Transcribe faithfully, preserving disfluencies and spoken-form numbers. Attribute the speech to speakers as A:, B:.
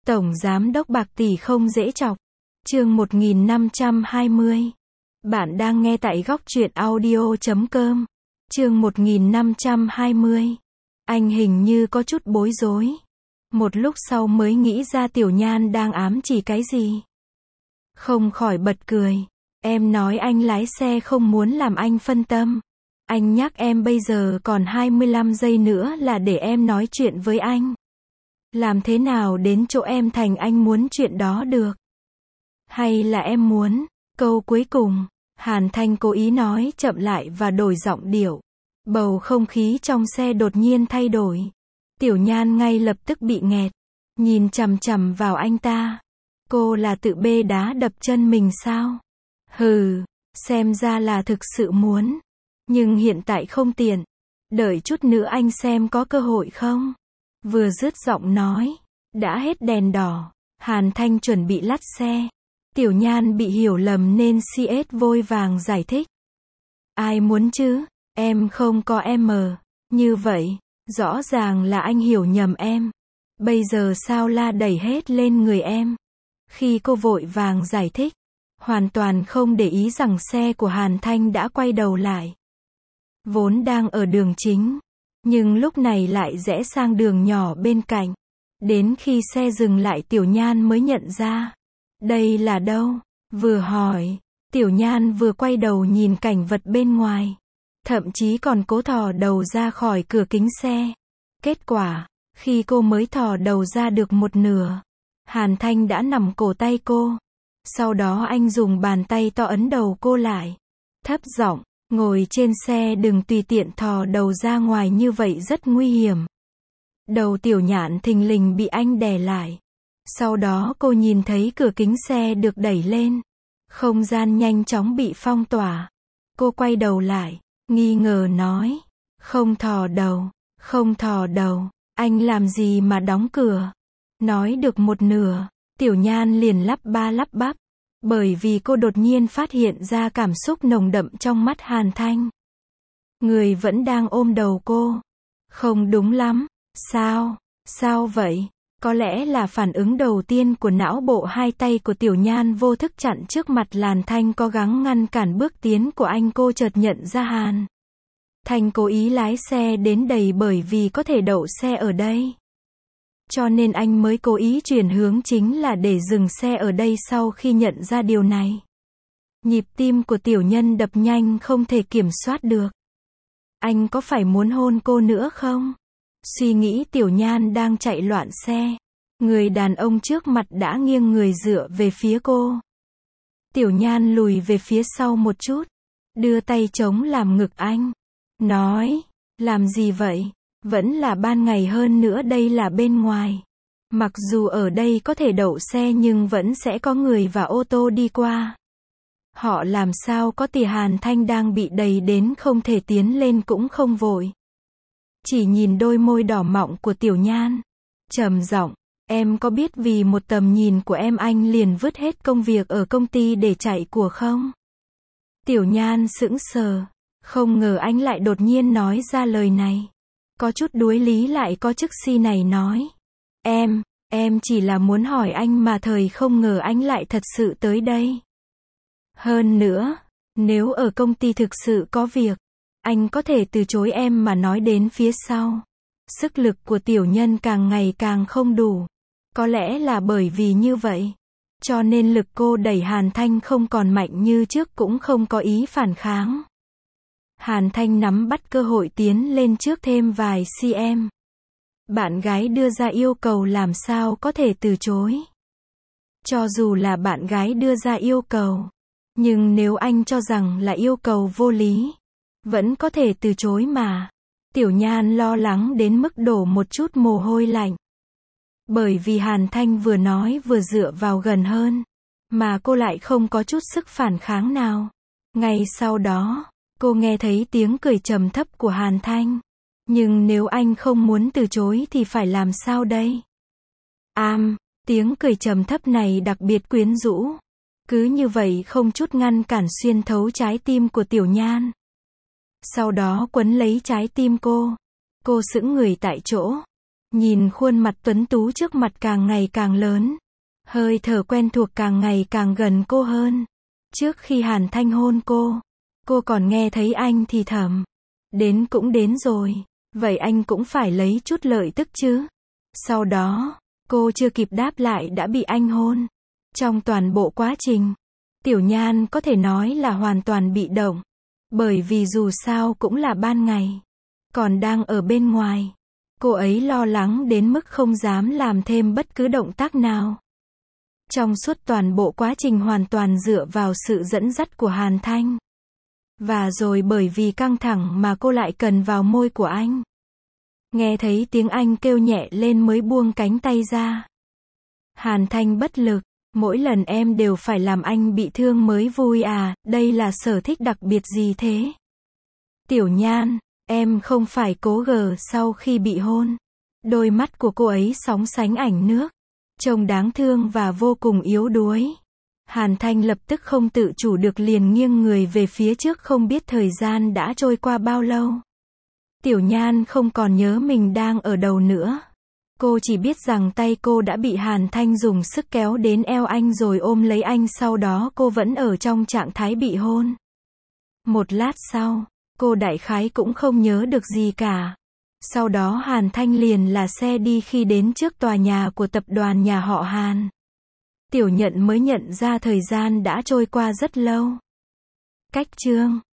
A: Tổng giám đốc bạc tỷ không dễ chọc. Chương một nghìn năm trăm hai mươi. Bạn đang nghe tại góc truyện audio chấm com. Chương một nghìn năm trăm hai mươi. Anh hình như có chút bối rối. Một lúc sau mới nghĩ ra Tiểu Nhan đang ám chỉ cái gì. Không khỏi bật cười. Em nói anh lái xe không muốn làm anh phân tâm. Anh nhắc em bây giờ còn hai mươi lăm giây nữa là để em nói chuyện với anh. Làm thế nào đến chỗ em thành anh muốn chuyện đó được? Hay là em muốn? Câu cuối cùng, Hàn Thanh cố ý nói chậm lại và đổi giọng điệu. Bầu không khí trong xe đột nhiên thay đổi. Tiểu Nhan ngay lập tức bị nghẹt, nhìn chằm chằm vào anh ta. Cô là tự bê đá đập chân mình sao? Hừ, xem ra là thực sự muốn. Nhưng hiện tại không tiện. Đợi chút nữa anh xem có cơ hội không? Vừa dứt giọng nói, đã hết đèn đỏ. Hàn Thanh chuẩn bị lắt xe. Tiểu Nhan bị hiểu lầm nên xê ét vội vàng giải thích. Ai muốn chứ? Em không có em. Như vậy, rõ ràng là anh hiểu nhầm em. Bây giờ sao la đẩy hết lên người em? Khi cô vội vàng giải thích, hoàn toàn không để ý rằng xe của Hàn Thanh đã quay đầu lại. Vốn đang ở đường chính, nhưng lúc này lại rẽ sang đường nhỏ bên cạnh. Đến khi xe dừng lại Tiểu Nhan mới nhận ra. Đây là đâu? Vừa hỏi, Tiểu Nhan vừa quay đầu nhìn cảnh vật bên ngoài. Thậm chí còn cố thò đầu ra khỏi cửa kính xe. Kết quả, khi cô mới thò đầu ra được một nửa, Hàn Thanh đã nắm cổ tay cô. Sau đó anh dùng bàn tay to ấn đầu cô lại. Thấp giọng, ngồi trên xe đừng tùy tiện thò đầu ra ngoài như vậy rất nguy hiểm. Đầu Tiểu Nhạn thình lình bị anh đè lại. Sau đó cô nhìn thấy cửa kính xe được đẩy lên. Không gian nhanh chóng bị phong tỏa. Cô quay đầu lại, nghi ngờ nói. Không thò đầu, không thò đầu, anh làm gì mà đóng cửa? Nói được một nửa, Tiểu Nhan liền lắp ba lắp bắp. Bởi vì cô đột nhiên phát hiện ra cảm xúc nồng đậm trong mắt Hàn Thanh. Người vẫn đang ôm đầu cô. Không đúng lắm. Sao? Sao vậy? Có lẽ là phản ứng đầu tiên của não bộ. Hai tay của Tiểu Nhan vô thức chặn trước mặt Hàn Thanh cố gắng ngăn cản bước tiến của anh. Cô chợt nhận ra Hàn Thanh cố ý lái xe đến đây bởi vì có thể đậu xe ở đây. Cho nên anh mới cố ý chuyển hướng chính là để dừng xe ở đây. Sau khi nhận ra điều này, nhịp tim của Tiểu Nhân đập nhanh không thể kiểm soát được. Anh có phải muốn hôn cô nữa không? Suy nghĩ Tiểu Nhan đang chạy loạn xe. Người đàn ông trước mặt đã nghiêng người dựa về phía cô. Tiểu Nhan lùi về phía sau một chút, đưa tay chống làm ngực anh. Nói, làm gì vậy? Vẫn là ban ngày hơn nữa đây là bên ngoài. Mặc dù ở đây có thể đậu xe nhưng vẫn sẽ có người và ô tô đi qua. Họ làm sao có thể? Hàn Thanh đang bị đẩy đến không thể tiến lên cũng không vội. Chỉ nhìn đôi môi đỏ mọng của Tiểu Nhan. Trầm giọng, em có biết vì một tầm nhìn của em anh liền vứt hết công việc ở công ty để chạy của không? Tiểu Nhan sững sờ. Không ngờ anh lại đột nhiên nói ra lời này. Có chút đuối lý lại có chức si này nói. Em, em chỉ là muốn hỏi anh mà thời không ngờ anh lại thật sự tới đây. Hơn nữa, nếu ở công ty thực sự có việc, anh có thể từ chối em mà nói đến phía sau. Sức lực của Tiểu Nhân càng ngày càng không đủ. Có lẽ là bởi vì như vậy, cho nên lực cô đẩy Hàn Thanh không còn mạnh như trước, cũng không có ý phản kháng. Hàn Thanh nắm bắt cơ hội tiến lên trước thêm vài cm. Bạn gái đưa ra yêu cầu làm sao có thể từ chối. Cho dù là bạn gái đưa ra yêu cầu, nhưng nếu anh cho rằng là yêu cầu vô lý, vẫn có thể từ chối mà. Tiểu Nhan lo lắng đến mức đổ một chút mồ hôi lạnh. Bởi vì Hàn Thanh vừa nói vừa dựa vào gần hơn, mà cô lại không có chút sức phản kháng nào. Ngay sau đó, cô nghe thấy tiếng cười trầm thấp của Hàn Thanh. Nhưng nếu anh không muốn từ chối thì phải làm sao đây? Am, tiếng cười trầm thấp này đặc biệt quyến rũ. Cứ như vậy không chút ngăn cản xuyên thấu trái tim của Tiểu Nhan. Sau đó quấn lấy trái tim cô. Cô sững người tại chỗ. Nhìn khuôn mặt tuấn tú trước mặt càng ngày càng lớn. Hơi thở quen thuộc càng ngày càng gần cô hơn. Trước khi Hàn Thanh hôn cô, cô còn nghe thấy anh thì thầm. Đến cũng đến rồi. Vậy anh cũng phải lấy chút lợi tức chứ. Sau đó, cô chưa kịp đáp lại đã bị anh hôn. Trong toàn bộ quá trình, Tiểu Nhan có thể nói là hoàn toàn bị động. Bởi vì dù sao cũng là ban ngày. Còn đang ở bên ngoài. Cô ấy lo lắng đến mức không dám làm thêm bất cứ động tác nào. Trong suốt toàn bộ quá trình hoàn toàn dựa vào sự dẫn dắt của Hàn Thanh. Và rồi bởi vì căng thẳng mà cô lại cần vào môi của anh. Nghe thấy tiếng anh kêu nhẹ lên mới buông cánh tay ra. Hàn Thanh bất lực. Mỗi lần em đều phải làm anh bị thương mới vui à, đây là sở thích đặc biệt gì thế? Tiểu Nhan, em không phải cố gờ sau khi bị hôn. Đôi mắt của cô ấy sóng sánh ảnh nước. Trông đáng thương và vô cùng yếu đuối. Hàn Thanh lập tức không tự chủ được liền nghiêng người về phía trước không biết thời gian đã trôi qua bao lâu. Tiểu Nhan không còn nhớ mình đang ở đâu nữa. Cô chỉ biết rằng tay cô đã bị Hàn Thanh dùng sức kéo đến eo anh rồi ôm lấy anh, sau đó cô vẫn ở trong trạng thái bị hôn. Một lát sau, cô đại khái cũng không nhớ được gì cả. Sau đó Hàn Thanh liền là xe đi khi đến trước tòa nhà của tập đoàn nhà họ Hàn. Tiểu Nhận mới nhận ra thời gian đã trôi qua rất lâu. Cách chương